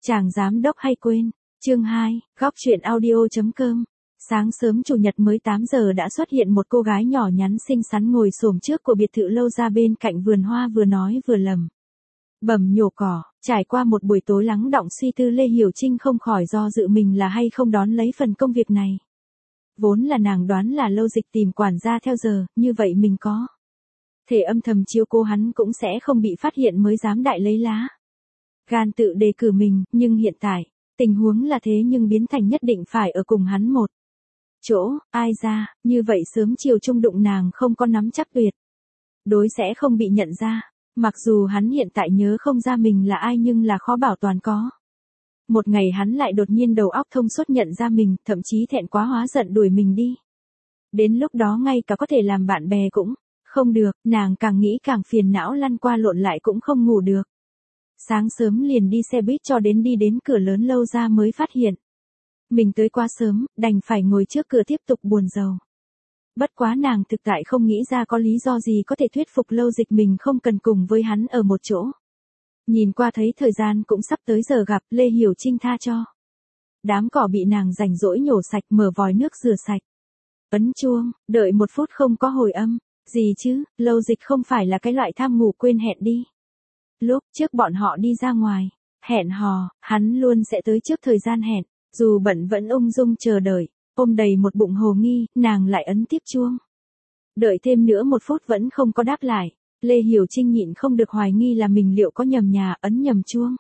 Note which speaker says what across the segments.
Speaker 1: Chàng giám đốc hay quên. Chương 2, góc truyện audio.com. Sáng sớm chủ nhật mới 8 giờ đã xuất hiện một cô gái nhỏ nhắn xinh xắn ngồi xổm trước của biệt thự lâu ra bên cạnh vườn hoa, vừa nói vừa lẩm bẩm nhổ cỏ. Trải qua một buổi tối lắng đọng suy tư, Lê Hiểu Trinh không khỏi do dự mình là hay không đón lấy phần công việc này. Vốn là nàng đoán là Lâu Dịch tìm quản gia theo giờ, như vậy mình có thể âm thầm chiếu cố hắn cũng sẽ không bị phát hiện mới dám đại lấy lá gan tự đề cử mình, nhưng hiện tại, tình huống là thế nhưng biến thành nhất định phải ở cùng hắn một chỗ, ai ra, như vậy sớm chiều chung đụng nàng không có nắm chắc tuyệt đối sẽ không bị nhận ra, mặc dù hắn hiện tại nhớ không ra mình là ai nhưng là khó bảo toàn có một ngày hắn lại đột nhiên đầu óc thông suốt nhận ra mình, thậm chí thẹn quá hóa giận đuổi mình đi. Đến lúc đó ngay cả có thể làm bạn bè cũng không được, nàng càng nghĩ càng phiền não, lăn qua lộn lại cũng không ngủ được. Sáng sớm liền đi xe buýt cho đến đi đến cửa lớn lâu ra mới phát hiện mình tới quá sớm, đành phải ngồi trước cửa tiếp tục buồn rầu. Bất quá nàng thực tại không nghĩ ra có lý do gì có thể thuyết phục Lâu Dịch mình không cần cùng với hắn ở một chỗ. Nhìn qua thấy thời gian cũng sắp tới giờ gặp, Lê Hiểu Trinh tha cho đám cỏ bị nàng rảnh rỗi nhổ sạch, mở vòi nước rửa sạch. Ấn chuông, đợi 1 phút không có hồi âm. Gì chứ, Lâu Dịch không phải là cái loại tham ngủ quên hẹn đi. Lúc trước bọn họ đi ra ngoài hẹn hò, hắn luôn sẽ tới trước thời gian hẹn, dù bận vẫn ung dung chờ đợi, ôm đầy một bụng hồ nghi, nàng lại ấn tiếp chuông. Đợi thêm nữa 1 phút vẫn không có đáp lại, Lê Hiểu Trinh nhịn không được hoài nghi là mình liệu có nhầm nhà, ấn nhầm chuông.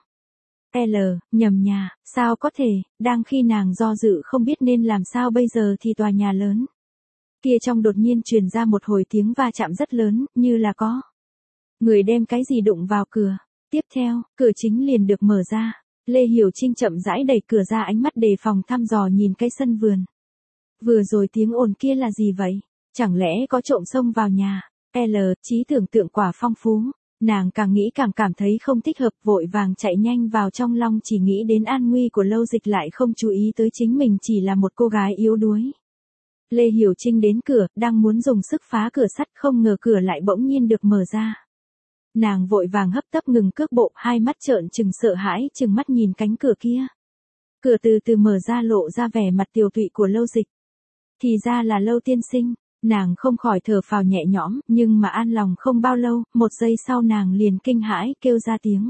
Speaker 1: Nhầm nhà, sao có thể, đang khi nàng do dự không biết nên làm sao bây giờ thì tòa nhà lớn kia trong đột nhiên truyền ra một hồi tiếng va chạm rất lớn, như là có người đem cái gì đụng vào cửa. Tiếp theo, cửa chính liền được mở ra. Lê Hiểu Trinh chậm rãi đẩy cửa ra, ánh mắt đề phòng thăm dò nhìn cái sân vườn. Vừa rồi tiếng ồn kia là gì vậy? Chẳng lẽ có trộm xông vào nhà? Trí tưởng tượng quả phong phú. Nàng càng nghĩ càng cảm thấy không thích hợp, vội vàng chạy nhanh vào trong, lòng chỉ nghĩ đến an nguy của Lâu Dịch, lại không chú ý tới chính mình chỉ là một cô gái yếu đuối. Lê Hiểu Trinh đến cửa, đang muốn dùng sức phá cửa sắt, không ngờ cửa lại bỗng nhiên được mở ra. Nàng vội vàng hấp tấp ngừng cước bộ, hai mắt trợn trừng sợ hãi, trừng mắt nhìn cánh cửa kia. Cửa từ từ mở ra, lộ ra vẻ mặt tiều tụy của Lâu Dịch. Thì ra là Lâu tiên sinh, nàng không khỏi thở phào nhẹ nhõm, nhưng mà an lòng không bao lâu, 1 giây sau nàng liền kinh hãi kêu ra tiếng.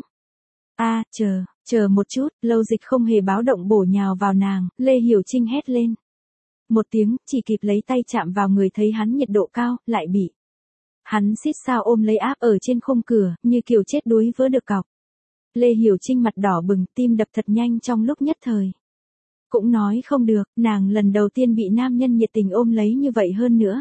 Speaker 1: Chờ một chút, Lâu Dịch không hề báo động bổ nhào vào nàng, Lê Hiểu Trinh hét lên một tiếng, chỉ kịp lấy tay chạm vào người, thấy hắn nhiệt độ cao, lại bị hắn xít sao ôm lấy áp ở trên khung cửa, như kiểu chết đuối vỡ được cọc. Lê Hiểu Trinh mặt đỏ bừng, tim đập thật nhanh trong lúc nhất thời. Cũng nói không được, nàng lần đầu tiên bị nam nhân nhiệt tình ôm lấy như vậy, hơn nữa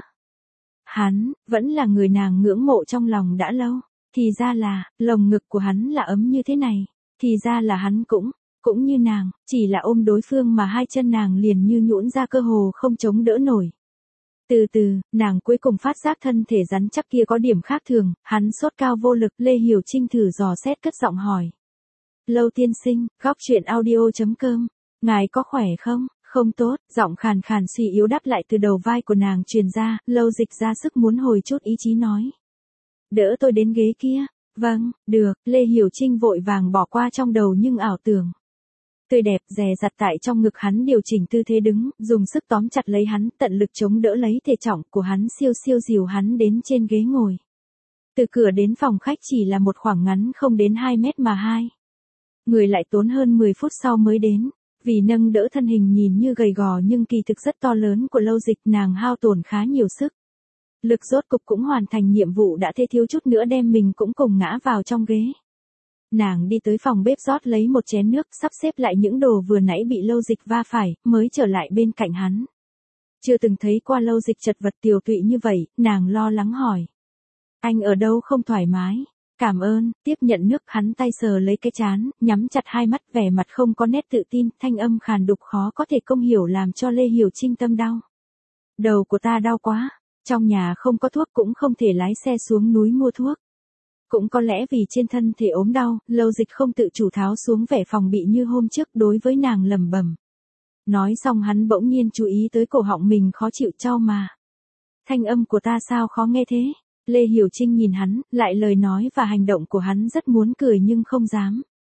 Speaker 1: hắn vẫn là người nàng ngưỡng mộ trong lòng đã lâu. Thì ra là, lồng ngực của hắn là ấm như thế này. Thì ra là hắn cũng như nàng, chỉ là ôm đối phương mà hai chân nàng liền như nhũn ra, cơ hồ không chống đỡ nổi. Từ từ, nàng cuối cùng phát giác thân thể rắn chắc kia có điểm khác thường, hắn sốt cao vô lực. Lê Hiểu Trinh thử dò xét cất giọng hỏi. Lâu tiên sinh, góc truyện audio.com, ngài có khỏe không? Không tốt, giọng khàn khàn suy yếu đáp lại từ đầu vai của nàng truyền ra. Lâu Dịch ra sức muốn hồi chút ý chí nói. Đỡ tôi đến ghế kia. Vâng, được, Lê Hiểu Trinh vội vàng bỏ qua trong đầu nhưng ảo tưởng tươi đẹp dè dặt tại trong ngực hắn, điều chỉnh tư thế đứng, dùng sức tóm chặt lấy hắn, tận lực chống đỡ lấy thể trọng của hắn, siêu dìu hắn đến trên ghế ngồi. Từ cửa đến phòng khách chỉ là một khoảng ngắn không đến 2 mét mà hai người lại tốn hơn 10 phút sau mới đến. Vì nâng đỡ thân hình nhìn như gầy gò nhưng kỳ thực rất to lớn của Lâu Dịch, nàng hao tổn khá nhiều sức lực, rốt cục cũng hoàn thành nhiệm vụ, đã thế thiếu chút nữa đem mình cũng cùng ngã vào trong ghế. Nàng đi tới phòng bếp rót lấy một chén nước, sắp xếp lại những đồ vừa nãy bị Lâu Dịch va phải, mới trở lại bên cạnh hắn. Chưa từng thấy qua Lâu Dịch chật vật tiều tụy như vậy, nàng lo lắng hỏi. Anh ở đâu không thoải mái? Cảm ơn, tiếp nhận nước, hắn tay sờ lấy cái trán, nhắm chặt hai mắt, vẻ mặt không có nét tự tin, thanh âm khàn đục khó có thể công hiểu làm cho Lê Hiểu Trinh tâm đau. Đầu của ta đau quá, trong nhà không có thuốc, cũng không thể lái xe xuống núi mua thuốc. Cũng có lẽ vì trên thân thể ốm đau, Lâu Dịch không tự chủ tháo xuống vẻ phòng bị như hôm trước, đối với nàng lẩm bẩm. Nói xong hắn bỗng nhiên chú ý tới cổ họng mình khó chịu, chau mà. Thanh âm của ta sao khó nghe thế? Lê Hiểu Trinh nhìn hắn, lại lời nói và hành động của hắn rất muốn cười nhưng không dám.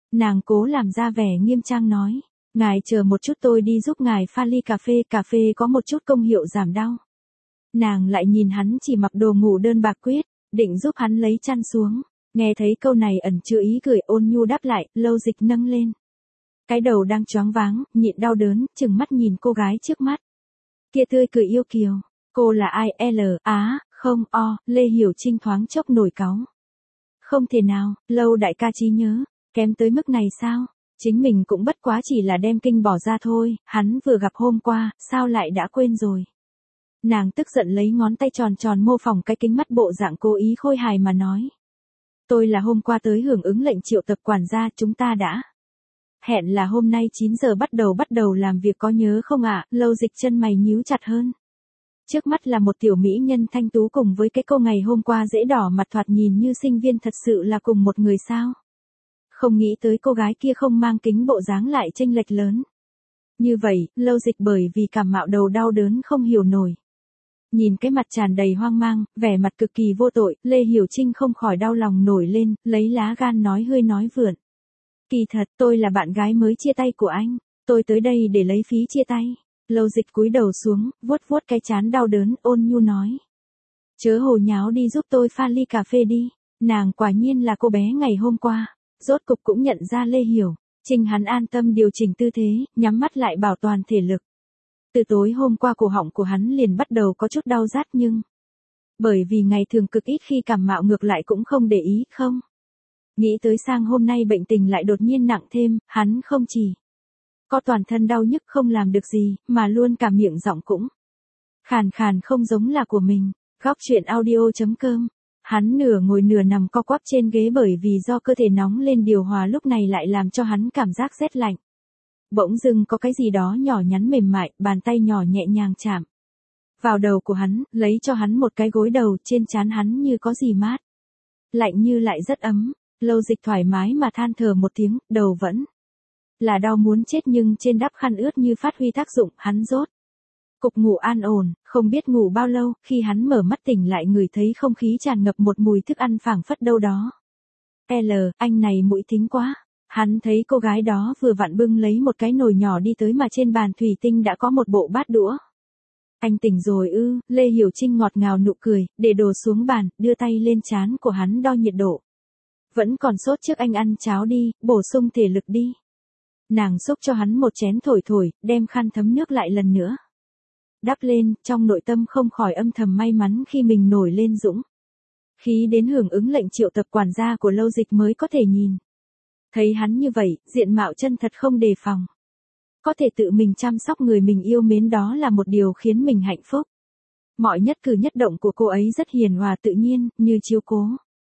Speaker 1: Nàng cố làm ra vẻ nghiêm trang nói. Ngài chờ một chút tôi đi giúp ngài pha ly cà phê có một chút công hiệu giảm đau. Nàng lại nhìn hắn chỉ mặc đồ ngủ đơn bạc quyết, định giúp hắn lấy chăn xuống. Nghe thấy câu này ẩn chứa ý cười ôn nhu đáp lại, Lâu Dịch nâng lên. Cái đầu đang choáng váng, nhịn đau đớn, chừng mắt nhìn cô gái trước mắt. Kia tươi cười yêu kiều. Cô là ai không Lê Hiểu Trinh thoáng chốc nổi cáu. Không thể nào, Lâu đại ca trí nhớ, kém tới mức này sao? Chính mình cũng bất quá chỉ là đem kinh bỏ ra thôi, hắn vừa gặp hôm qua, sao lại đã quên rồi. Nàng tức giận lấy ngón tay tròn tròn mô phỏng cái kính mắt bộ dạng cố ý khôi hài mà nói. Tôi là hôm qua tới hưởng ứng lệnh triệu tập quản gia, chúng ta đã hẹn là hôm nay 9 giờ bắt đầu làm việc có nhớ không ạ? Lâu Dịch chân mày nhíu chặt hơn. Trước mắt là một tiểu mỹ nhân thanh tú cùng với cái cô ngày hôm qua dễ đỏ mặt thoạt nhìn như sinh viên thật sự là cùng một người sao? Không nghĩ tới cô gái kia không mang kính bộ dáng lại chênh lệch lớn. Như vậy, Lâu Dịch bởi vì cảm mạo đầu đau đớn không hiểu nổi. Nhìn cái mặt tràn đầy hoang mang, vẻ mặt cực kỳ vô tội, Lê Hiểu Trinh không khỏi đau lòng nổi lên, lấy lá gan nói hơi nói vượn. Kỳ thật, tôi là bạn gái mới chia tay của anh, tôi tới đây để lấy phí chia tay. Lâu Dịch cúi đầu xuống, vuốt vuốt cái trán đau đớn, ôn nhu nói. Chớ hồ nháo đi giúp tôi pha ly cà phê đi, nàng quả nhiên là cô bé ngày hôm qua, rốt cục cũng nhận ra Lê Hiểu Trinh hắn an tâm điều chỉnh tư thế, nhắm mắt lại bảo toàn thể lực. Từ tối hôm qua cổ họng của hắn liền bắt đầu có chút đau rát nhưng bởi vì ngày thường cực ít khi cảm mạo ngược lại cũng không để ý không. Nghĩ tới sang hôm nay bệnh tình lại đột nhiên nặng thêm, hắn không chỉ có toàn thân đau nhức không làm được gì, mà luôn cả miệng giọng cũng khàn khàn không giống là của mình. Góc truyện audio.com. Hắn nửa ngồi nửa nằm co quắp trên ghế bởi vì do cơ thể nóng lên điều hòa lúc này lại làm cho hắn cảm giác rét lạnh. Bỗng dưng có cái gì đó nhỏ nhắn mềm mại, bàn tay nhỏ nhẹ nhàng chạm vào đầu của hắn, lấy cho hắn một cái gối đầu, trên trán hắn như có gì mát. Lạnh như lại rất ấm. Lâu Dịch thoải mái mà than thở một tiếng, đầu vẫn là đau muốn chết nhưng trên đắp khăn ướt như phát huy tác dụng, hắn rốt cục ngủ an ổn, không biết ngủ bao lâu, khi hắn mở mắt tỉnh lại ngửi thấy không khí tràn ngập một mùi thức ăn phảng phất đâu đó. Anh này mũi thính quá. Hắn thấy cô gái đó vừa vặn bưng lấy một cái nồi nhỏ đi tới mà trên bàn thủy tinh đã có một bộ bát đũa. Anh tỉnh rồi ư? Lê Hiểu Trinh ngọt ngào nụ cười, để đồ xuống bàn, đưa tay lên trán của hắn đo nhiệt độ. Vẫn còn sốt trước anh ăn cháo đi, bổ sung thể lực đi. Nàng xúc cho hắn một chén thổi thổi, đem khăn thấm nước lại lần nữa đắp lên, trong nội tâm không khỏi âm thầm may mắn khi mình nổi lên dũng khí đến hưởng ứng lệnh triệu tập quản gia của Lâu Dịch mới có thể nhìn thấy hắn như vậy, diện mạo chân thật không đề phòng. Có thể tự mình chăm sóc người mình yêu mến đó là một điều khiến mình hạnh phúc. Mọi nhất cử nhất động của cô ấy rất hiền hòa tự nhiên, như chiếu cố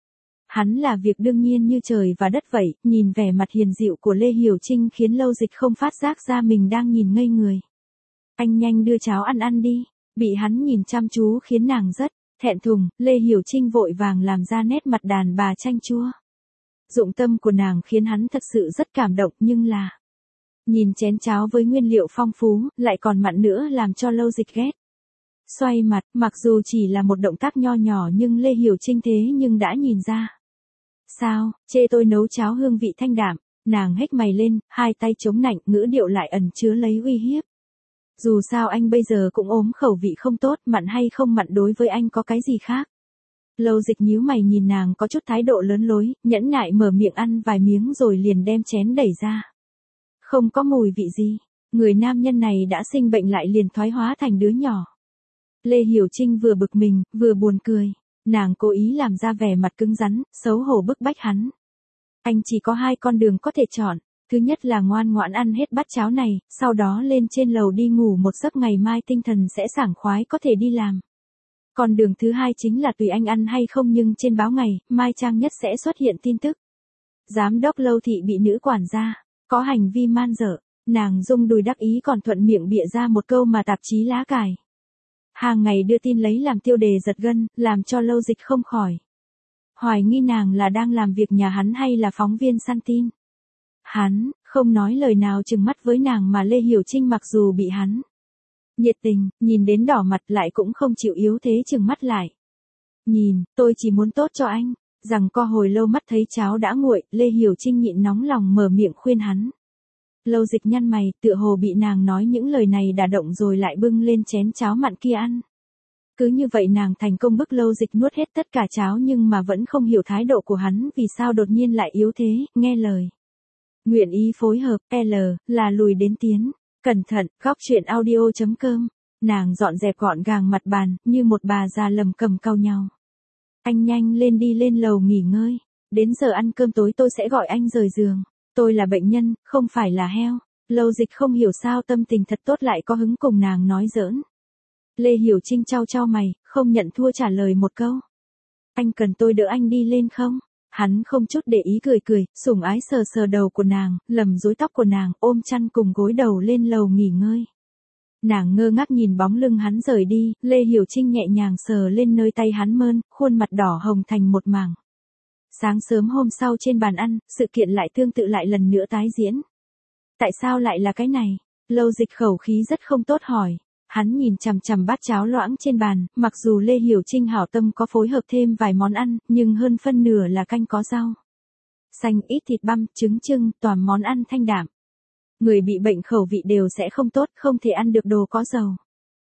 Speaker 1: hắn là việc đương nhiên như trời và đất vậy. Nhìn vẻ mặt hiền dịu của Lê Hiểu Trinh khiến Lâu Dịch không phát giác ra mình đang nhìn ngây người. Anh nhanh đưa cháo ăn đi. Bị hắn nhìn chăm chú khiến nàng rất thẹn thùng. Lê Hiểu Trinh vội vàng làm ra nét mặt đàn bà chanh chua. Dụng tâm của nàng khiến hắn thật sự rất cảm động, nhưng là nhìn chén cháo với nguyên liệu phong phú, lại còn mặn nữa làm cho Lâu Dịch ghét. Xoay mặt, mặc dù chỉ là một động tác nho nhỏ nhưng Lê Hiểu Trinh thế nhưng đã nhìn ra. Sao, chê tôi nấu cháo hương vị thanh đạm? Nàng hếch mày lên, hai tay chống nạnh, ngữ điệu lại ẩn chứa lấy uy hiếp. Dù sao anh bây giờ cũng ốm khẩu vị không tốt, mặn hay không mặn đối với anh có cái gì khác. Lâu Dịch nhíu mày nhìn nàng có chút thái độ lớn lối, nhẫn nại mở miệng ăn vài miếng rồi liền đem chén đẩy ra. Không có mùi vị gì, người nam nhân này đã sinh bệnh lại liền thoái hóa thành đứa nhỏ. Lê Hiểu Trinh vừa bực mình, vừa buồn cười. Nàng cố ý làm ra vẻ mặt cứng rắn, xấu hổ bức bách hắn. Anh chỉ có hai con đường có thể chọn. Thứ nhất là ngoan ngoãn ăn hết bát cháo này, sau đó lên trên lầu đi ngủ một giấc, ngày mai tinh thần sẽ sảng khoái có thể đi làm. Còn đường thứ hai chính là tùy anh ăn hay không, nhưng trên báo ngày mai trang nhất sẽ xuất hiện tin tức. Giám đốc Lâu thị bị nữ quản gia có hành vi man dợ. Nàng rung đùi đắc ý còn thuận miệng bịa ra một câu mà tạp chí lá cải hàng ngày đưa tin lấy làm tiêu đề giật gân, làm cho Lâu Dịch không khỏi hoài nghi nàng là đang làm việc nhà hắn hay là phóng viên săn tin. Hắn không nói lời nào trừng mắt với nàng, mà Lê Hiểu Trinh mặc dù bị hắn nhiệt tình nhìn đến đỏ mặt lại cũng không chịu yếu thế trừng mắt lại. Nhìn, tôi chỉ muốn tốt cho anh. Rằng co hồi lâu mắt thấy cháo đã nguội, Lê Hiểu Trinh nhịn nóng lòng mở miệng khuyên hắn. Lâu Dịch nhăn mày, tựa hồ bị nàng nói những lời này đả động rồi lại bưng lên chén cháo mặn kia ăn. Cứ như vậy nàng thành công bức Lâu Dịch nuốt hết tất cả cháo nhưng mà vẫn không hiểu thái độ của hắn vì sao đột nhiên lại yếu thế, nghe lời. Nguyện ý phối hợp, L, là lùi đến tiến. Cẩn thận, góc chuyện audio.com. Nàng dọn dẹp gọn gàng mặt bàn, như một bà già lầm cầm cau nhau. Anh nhanh lên đi lên lầu nghỉ ngơi. Đến giờ ăn cơm tối tôi sẽ gọi anh rời giường. Tôi là bệnh nhân, không phải là heo. Lâu Dịch không hiểu sao tâm tình thật tốt lại có hứng cùng nàng nói giỡn. Lê Hiểu Trinh chau chau mày, không nhận thua trả lời một câu. Anh cần tôi đỡ anh đi lên không? Hắn không chút để ý cười cười, sủng ái sờ sờ đầu của nàng, lầm rối tóc của nàng, ôm chăn cùng gối đầu lên lầu nghỉ ngơi. Nàng ngơ ngác nhìn bóng lưng hắn rời đi, Lê Hiểu Trinh nhẹ nhàng sờ lên nơi tay hắn mơn, khuôn mặt đỏ hồng thành một mảng. Sáng sớm hôm sau trên bàn ăn, sự kiện lại tương tự lại lần nữa tái diễn. Tại sao lại là cái này? Lâu Dịch khẩu khí rất không tốt hỏi. Hắn nhìn chằm chằm bát cháo loãng trên bàn, mặc dù Lê Hiểu Trinh hảo tâm có phối hợp thêm vài món ăn, nhưng hơn phân nửa là canh có rau xanh, ít thịt băm, trứng trưng, toàn món ăn thanh đạm. Người bị bệnh khẩu vị đều sẽ không tốt, không thể ăn được đồ có dầu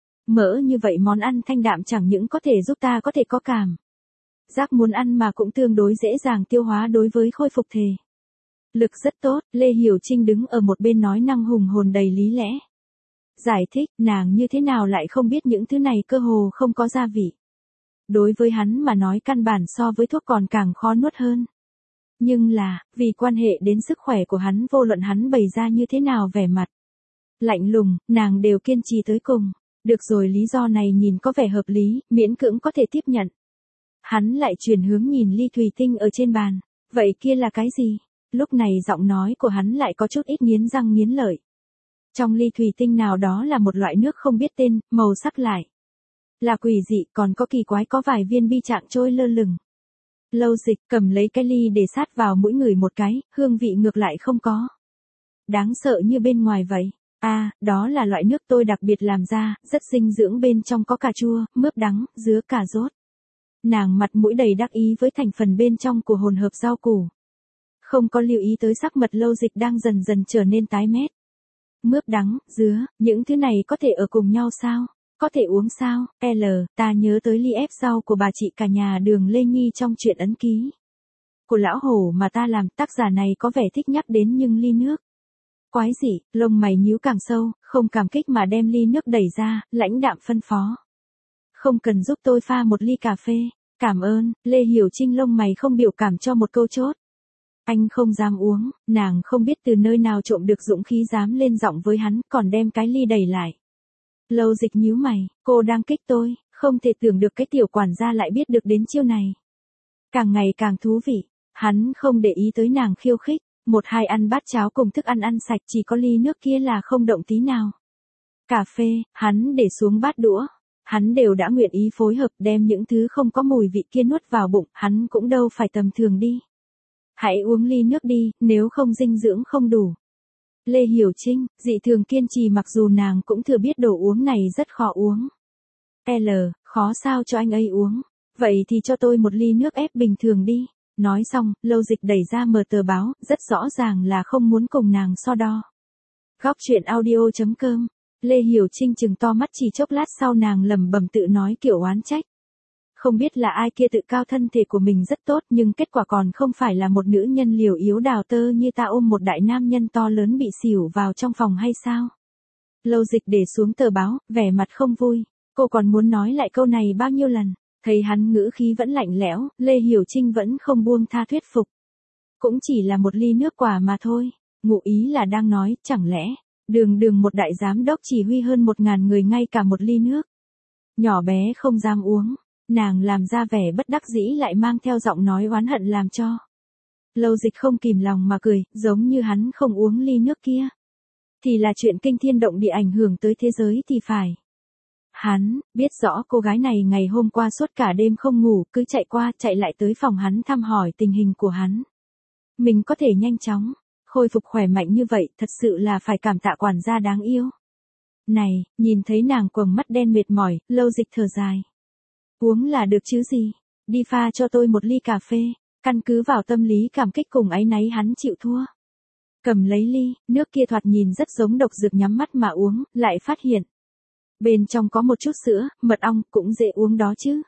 Speaker 1: mỡ như vậy, món ăn thanh đạm chẳng những có thể giúp ta có thể có cảm giác muốn ăn mà cũng tương đối dễ dàng tiêu hóa đối với khôi phục thể lực rất tốt. Lê Hiểu Trinh đứng ở một bên nói năng hùng hồn đầy lý lẽ. Giải thích, nàng như thế nào lại không biết những thứ này cơ hồ không có gia vị. Đối với hắn mà nói căn bản so với thuốc còn càng khó nuốt hơn. Nhưng là, vì quan hệ đến sức khỏe của hắn, vô luận hắn bày ra như thế nào vẻ mặt lạnh lùng, nàng đều kiên trì tới cùng. Được rồi, lý do này nhìn có vẻ hợp lý, miễn cưỡng có thể tiếp nhận. Hắn lại chuyển hướng nhìn ly thủy tinh ở trên bàn. Vậy kia là cái gì? Lúc này giọng nói của hắn lại có chút ít nghiến răng nghiến lợi. Trong ly thủy tinh nào đó là một loại nước không biết tên, màu sắc lại là quỷ dị, còn có kỳ quái, có vài viên bi trạng trôi lơ lửng. Lâu Dịch cầm lấy cái ly để sát vào mũi người một cái, hương vị ngược lại không có đáng sợ như bên ngoài vậy. Đó là loại nước tôi đặc biệt làm ra, rất dinh dưỡng, bên trong có cà chua, mướp đắng, dứa, cà rốt. Nàng mặt mũi đầy đắc ý với thành phần bên trong của hỗn hợp rau củ. Không có lưu ý tới sắc mặt Lâu Dịch đang dần dần trở nên tái mét. Mướp đắng, dứa, những thứ này có thể ở cùng nhau sao? Có thể uống sao? Ta nhớ tới ly ép rau của bà chị cả nhà Đường Lê Nhi trong truyện ấn ký của lão hổ mà ta làm, tác giả này có vẻ thích nhắc đến nhưng ly nước. Quái dị, lông mày nhíu càng sâu, không cảm kích mà đem ly nước đẩy ra, lãnh đạm phân phó. Không cần giúp tôi pha một ly cà phê. Cảm ơn. Lê Hiểu Trinh lông mày không biểu cảm cho một câu chốt. Anh không dám uống, nàng không biết từ nơi nào trộm được dũng khí dám lên giọng với hắn, còn đem cái ly đẩy lại. Lâu Dịch nhíu mày, cô đang kích tôi, không thể tưởng được cái tiểu quản gia lại biết được đến chiêu này. Càng ngày càng thú vị, hắn không để ý tới nàng khiêu khích, một hai ăn bát cháo cùng thức ăn ăn sạch, chỉ có ly nước kia là không động tí nào. Cà phê, hắn để xuống bát đũa. Hắn đều đã nguyện ý phối hợp đem những thứ không có mùi vị kia nuốt vào bụng, hắn cũng đâu phải tầm thường đi. Hãy uống ly nước đi, nếu không dinh dưỡng không đủ. Lê Hiểu Trinh, dị thường kiên trì, mặc dù nàng cũng thừa biết đồ uống này rất khó uống. Khó sao cho anh ấy uống. Vậy thì cho tôi một ly nước ép bình thường đi. Nói xong, Lâu Dịch đẩy ra mở tờ báo, rất rõ ràng là không muốn cùng nàng so đo. Góc chuyện audio.com. Lê Hiểu Trinh trừng to mắt, chỉ chốc lát sau nàng lẩm bẩm tự nói kiểu oán trách. Không biết là ai kia tự cao thân thể của mình rất tốt, nhưng kết quả còn không phải là một nữ nhân liều yếu đào tơ như ta ôm một đại nam nhân to lớn bị xỉu vào trong phòng hay sao? Lâu Dịch để xuống tờ báo, vẻ mặt không vui. Cô còn muốn nói lại câu này bao nhiêu lần. Thấy hắn ngữ khí vẫn lạnh lẽo, Lê Hiểu Trinh vẫn không buông tha thuyết phục. Cũng chỉ là một ly nước quả mà thôi. Ngụ ý là đang nói, chẳng lẽ Đường một đại giám đốc chỉ huy hơn 1000 người ngay cả một ly nước nhỏ bé không dám uống. Nàng làm ra vẻ bất đắc dĩ lại mang theo giọng nói oán hận làm cho Lâu Dịch không kìm lòng mà cười, giống như hắn không uống ly nước kia thì là chuyện kinh thiên động địa ảnh hưởng tới thế giới thì phải. Hắn biết rõ cô gái này ngày hôm qua suốt cả đêm không ngủ, cứ chạy qua chạy lại tới phòng hắn thăm hỏi tình hình của hắn. Mình có thể nhanh chóng khôi phục khỏe mạnh như vậy, thật sự là phải cảm tạ quản gia đáng yêu này. Nhìn thấy nàng quầng mắt đen mệt mỏi, Lâu Dịch thở dài. Uống là được chứ gì, đi pha cho tôi một ly cà phê. Căn cứ vào tâm lý cảm kích cùng áy náy hắn chịu thua. Cầm lấy ly, nước kia thoạt nhìn rất giống độc dược nhắm mắt mà uống, lại phát hiện. Bên trong có một chút sữa, mật ong, cũng dễ uống đó chứ.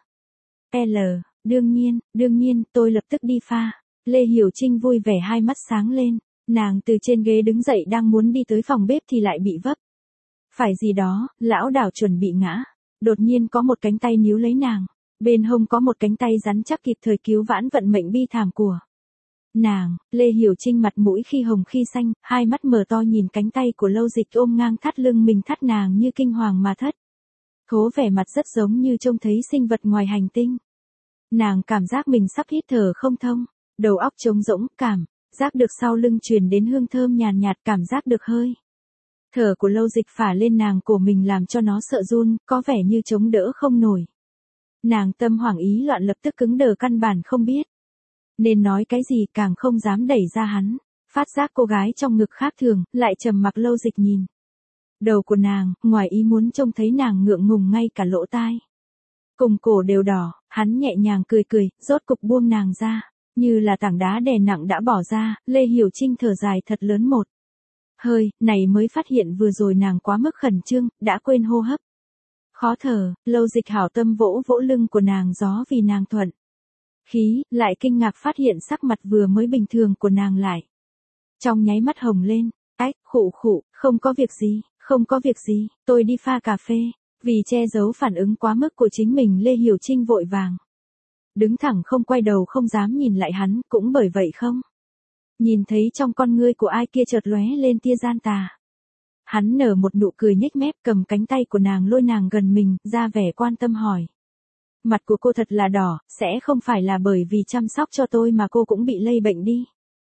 Speaker 1: Đương nhiên, tôi lập tức đi pha. Lê Hiểu Trinh vui vẻ hai mắt sáng lên, nàng từ trên ghế đứng dậy đang muốn đi tới phòng bếp thì lại bị vấp. Phải gì đó, lão đảo chuẩn bị ngã. Đột nhiên có một cánh tay níu lấy nàng, bên hông có một cánh tay rắn chắc kịp thời cứu vãn vận mệnh bi thảm của nàng. Lê Hiểu Trinh mặt mũi khi hồng khi xanh, hai mắt mở to nhìn cánh tay của Lâu Dịch ôm ngang thắt lưng mình thắt nàng như kinh hoàng mà thất. Thố vẻ mặt rất giống như trông thấy sinh vật ngoài hành tinh. Nàng cảm giác mình sắp hít thở không thông, đầu óc trống rỗng, cảm giác được sau lưng truyền đến hương thơm nhàn nhạt, cảm giác được hơi thở của Lâu Dịch phả lên nàng cổ mình làm cho nó sợ run, có vẻ như chống đỡ không nổi. Nàng tâm hoảng ý loạn lập tức cứng đờ căn bản không biết nên nói cái gì, càng không dám đẩy ra hắn. Phát giác cô gái trong ngực khác thường, lại trầm mặc. Lâu Dịch nhìn đầu của nàng, ngoài ý muốn trông thấy nàng ngượng ngùng ngay cả lỗ tai cùng cổ đều đỏ, hắn nhẹ nhàng cười cười, rốt cục buông nàng ra, như là tảng đá đè nặng đã bỏ ra. Lê Hiểu Trinh thở dài thật lớn một hơi, này mới phát hiện vừa rồi nàng quá mức khẩn trương, đã quên hô hấp. Khó thở, Lâu Dịch hảo tâm vỗ vỗ lưng của nàng gió vì nàng thuận khí, lại kinh ngạc phát hiện sắc mặt vừa mới bình thường của nàng lại trong nháy mắt hồng lên. Ách, khụ, không có việc gì, tôi đi pha cà phê. Vì che giấu phản ứng quá mức của chính mình, Lê Hiểu Trinh vội vàng đứng thẳng không quay đầu, không dám nhìn lại hắn, cũng bởi vậy không nhìn thấy trong con ngươi của ai kia chợt lóe lên tia gian tà. Hắn nở một nụ cười nhếch mép, cầm cánh tay của nàng lôi nàng gần mình, ra vẻ quan tâm hỏi. Mặt của cô thật là đỏ, sẽ không phải là bởi vì chăm sóc cho tôi mà cô cũng bị lây bệnh đi.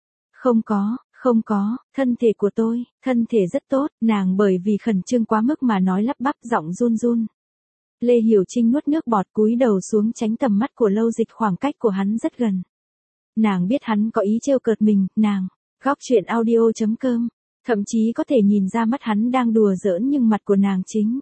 Speaker 1: Không có, thân thể của tôi, thân thể rất tốt. Nàng bởi vì khẩn trương quá mức mà nói lắp bắp, giọng run run. Lê Hiểu Trinh nuốt nước bọt, cúi đầu xuống tránh tầm mắt của Lâu Dịch, khoảng cách của hắn rất gần. Nàng biết hắn có ý trêu cợt mình, nàng, góc chuyện audio.com, thậm chí có thể nhìn ra mắt hắn đang đùa giỡn, nhưng mặt của nàng chính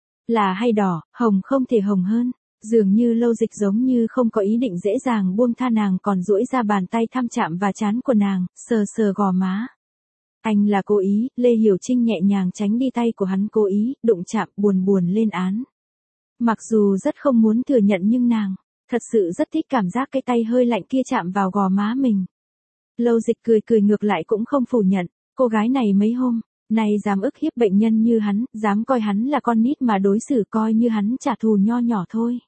Speaker 1: là hay đỏ, hồng không thể hồng hơn. Dường như Lâu Dịch giống như không có ý định dễ dàng buông tha nàng, còn duỗi ra bàn tay thăm chạm vào trán của nàng, sờ sờ gò má. Anh là cố ý. Lê Hiểu Trinh nhẹ nhàng tránh đi tay của hắn, cố ý đụng chạm, buồn lên án. Mặc dù rất không muốn thừa nhận nhưng nàng thật sự rất thích cảm giác cái tay hơi lạnh kia chạm vào gò má mình. Lâu Dịch cười ngược lại cũng không phủ nhận. Cô gái này mấy hôm này dám ức hiếp bệnh nhân như hắn, dám coi hắn là con nít mà đối xử coi như hắn trả thù nho nhỏ thôi.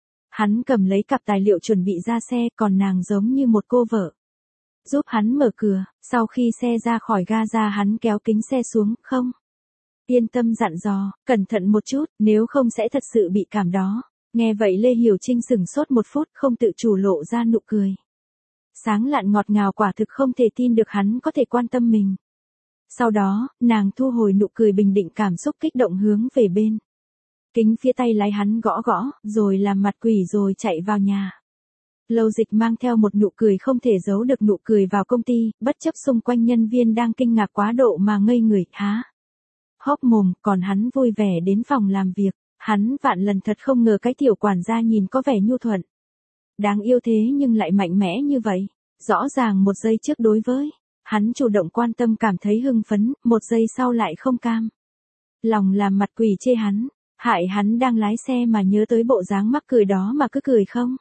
Speaker 1: Hắn cầm lấy cặp tài liệu chuẩn bị ra xe, còn nàng giống như một cô vợ giúp hắn mở cửa. Sau khi xe ra khỏi ga ra, hắn kéo kính xe xuống. Không yên tâm dặn dò, cẩn thận một chút, nếu không sẽ thật sự bị cảm đó. Nghe vậy Lê Hiểu Trinh sửng sốt một phút, không tự chủ lộ ra nụ cười sáng lạn ngọt ngào, quả thực không thể tin được hắn có thể quan tâm mình. Sau đó, nàng thu hồi nụ cười, bình định cảm xúc kích động, hướng về bên kính phía tay lái hắn gõ, rồi làm mặt quỷ rồi chạy vào nhà. Lâu Dịch mang theo một nụ cười không thể giấu được nụ cười vào công ty, bất chấp xung quanh nhân viên đang kinh ngạc quá độ mà ngây người, há hốc mồm, còn hắn vui vẻ đến phòng làm việc. Hắn vạn lần thật không ngờ cái tiểu quản gia nhìn có vẻ nhu thuận, đáng yêu thế nhưng lại mạnh mẽ như vậy. Rõ ràng một giây trước đối với hắn chủ động quan tâm cảm thấy hưng phấn, một giây sau lại không cam lòng làm mặt quỷ chê hắn, hại hắn đang lái xe mà nhớ tới bộ dáng mắc cười đó mà cứ cười không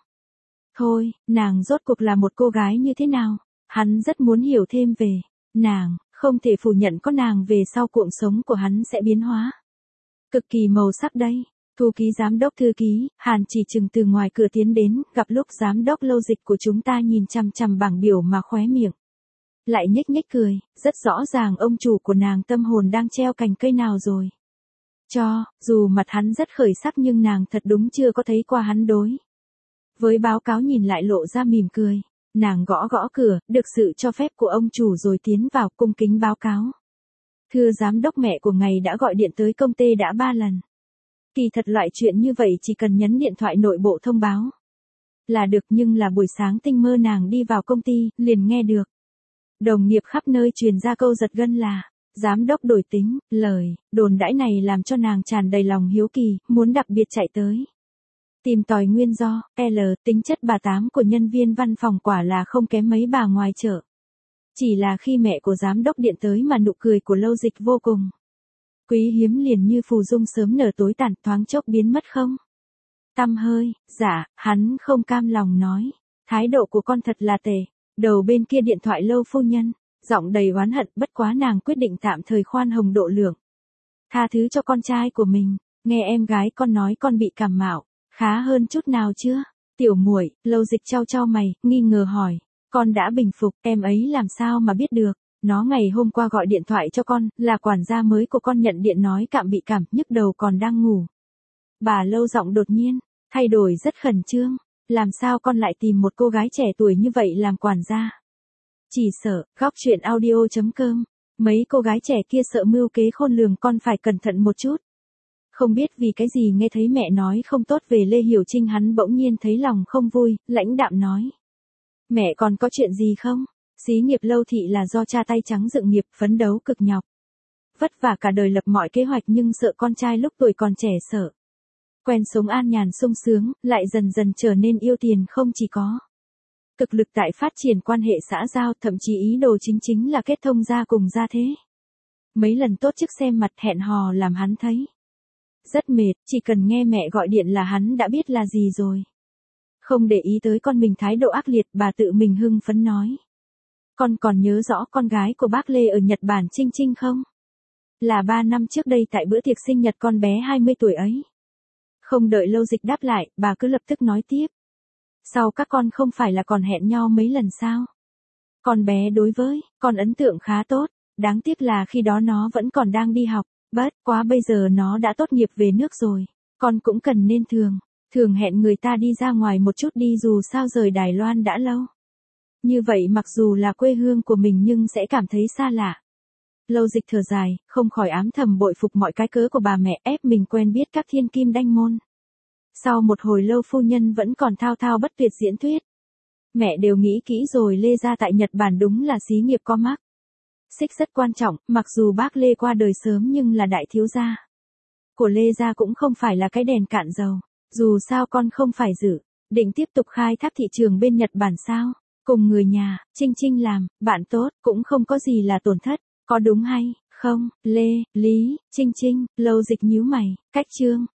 Speaker 1: thôi. Nàng rốt cuộc là một cô gái như thế nào? Hắn rất muốn hiểu thêm về nàng, không thể phủ nhận có nàng về sau cuộc sống của hắn sẽ biến hóa cực kỳ màu sắc đây. Thư ký giám đốc, thư ký Hàn Chỉ Trừng từ ngoài cửa tiến đến, gặp lúc giám đốc Lâu Dịch của chúng ta nhìn chằm chằm bảng biểu mà khóe miệng lại nhếch cười, rất rõ ràng ông chủ của nàng tâm hồn đang treo cành cây nào rồi. Dù mặt hắn rất khởi sắc nhưng nàng thật đúng chưa có thấy qua hắn đối với báo cáo nhìn lại lộ ra mỉm cười. Nàng gõ cửa, được sự cho phép của ông chủ rồi tiến vào, cung kính báo cáo. Thưa giám đốc, mẹ của ngài đã gọi điện tới công ty đã 3 lần. Kỳ thật loại chuyện như vậy chỉ cần nhấn điện thoại nội bộ thông báo là được, nhưng là buổi sáng tinh mơ nàng đi vào công ty, liền nghe được đồng nghiệp khắp nơi truyền ra câu giật gân là giám đốc đổi tính. Lời đồn đãi này làm cho nàng tràn đầy lòng hiếu kỳ, muốn đặc biệt chạy tới Tìm tòi nguyên do, tính chất bà Tám của nhân viên văn phòng quả là không kém mấy bà ngoài chợ. Chỉ là khi mẹ của giám đốc điện tới mà nụ cười của Lâu Dịch vô cùng quý hiếm liền như phù dung sớm nở tối tàn thoáng chốc biến mất không tăm hơi. Dạ, hắn không cam lòng nói. Thái độ của con thật là tệ. Đầu bên kia điện thoại Lâu phu nhân, giọng đầy oán hận, bất quá nàng quyết định tạm thời khoan hồng độ lượng. Tha thứ cho con trai của mình, nghe em gái con nói con bị cảm mạo, khá hơn chút nào chưa? Tiểu muội, Lâu Dịch chau chau mày, nghi ngờ hỏi. Con đã bình phục, em ấy làm sao mà biết được? Nó ngày hôm qua gọi điện thoại cho con, là quản gia mới của con nhận điện nói bị cảm, nhức đầu còn đang ngủ. Bà Lâu giọng đột nhiên thay đổi rất khẩn trương. Làm sao con lại tìm một cô gái trẻ tuổi như vậy làm quản gia? Chỉ sợ, góc chuyện audio.com. Mấy cô gái trẻ kia sợ mưu kế khôn lường, con phải cẩn thận một chút. Không biết vì cái gì nghe thấy mẹ nói không tốt về Lê Hiểu Trinh, hắn bỗng nhiên thấy lòng không vui, lãnh đạm nói. Mẹ còn có chuyện gì không? Xí nghiệp Lâu thị là do cha tay trắng dựng nghiệp, phấn đấu cực nhọc. Vất vả cả đời lập mọi kế hoạch nhưng sợ con trai lúc tuổi còn trẻ sợ. Quen sống an nhàn sung sướng, lại dần dần trở nên yêu tiền, không chỉ có cực lực tại phát triển quan hệ xã giao, thậm chí ý đồ chính là kết thông gia cùng gia thế. Mấy lần tốt chức xem mặt hẹn hò làm hắn thấy rất mệt, chỉ cần nghe mẹ gọi điện là hắn đã biết là gì rồi. Không để ý tới con mình thái độ ác liệt, bà tự mình hưng phấn nói. Con còn nhớ rõ con gái của bác Lê ở Nhật Bản Trinh Trinh không? Là 3 năm trước đây tại bữa tiệc sinh nhật con bé 20 tuổi ấy. Không đợi Lâu Dịch đáp lại, bà cứ lập tức nói tiếp. Sau các con không phải là còn hẹn nhau mấy lần sao? Con bé đối với con ấn tượng khá tốt, đáng tiếc là khi đó nó vẫn còn đang đi học, bất quá bây giờ nó đã tốt nghiệp về nước rồi. Con cũng cần nên thường hẹn người ta đi ra ngoài một chút đi, dù sao rời Đài Loan đã lâu. Như vậy mặc dù là quê hương của mình nhưng sẽ cảm thấy xa lạ. Lâu Dịch thở dài, không khỏi ám thầm bội phục mọi cái cớ của bà mẹ ép mình quen biết các thiên kim đanh môn. Sau một hồi lâu phu nhân vẫn còn thao thao bất tuyệt diễn thuyết. Mẹ đều nghĩ kỹ rồi, Lê gia tại Nhật Bản đúng là xí nghiệp có mắc xích rất quan trọng, mặc dù bác Lê qua đời sớm nhưng là đại thiếu gia của Lê gia cũng không phải là cái đèn cạn dầu. Dù sao con không phải định tiếp tục khai thác thị trường bên Nhật Bản sao? Cùng người nhà, Trinh Trinh làm bạn tốt, cũng không có gì là tổn thất, có đúng hay không? Lý, Trinh Trinh, Lâu Dịch nhíu mày, cách chương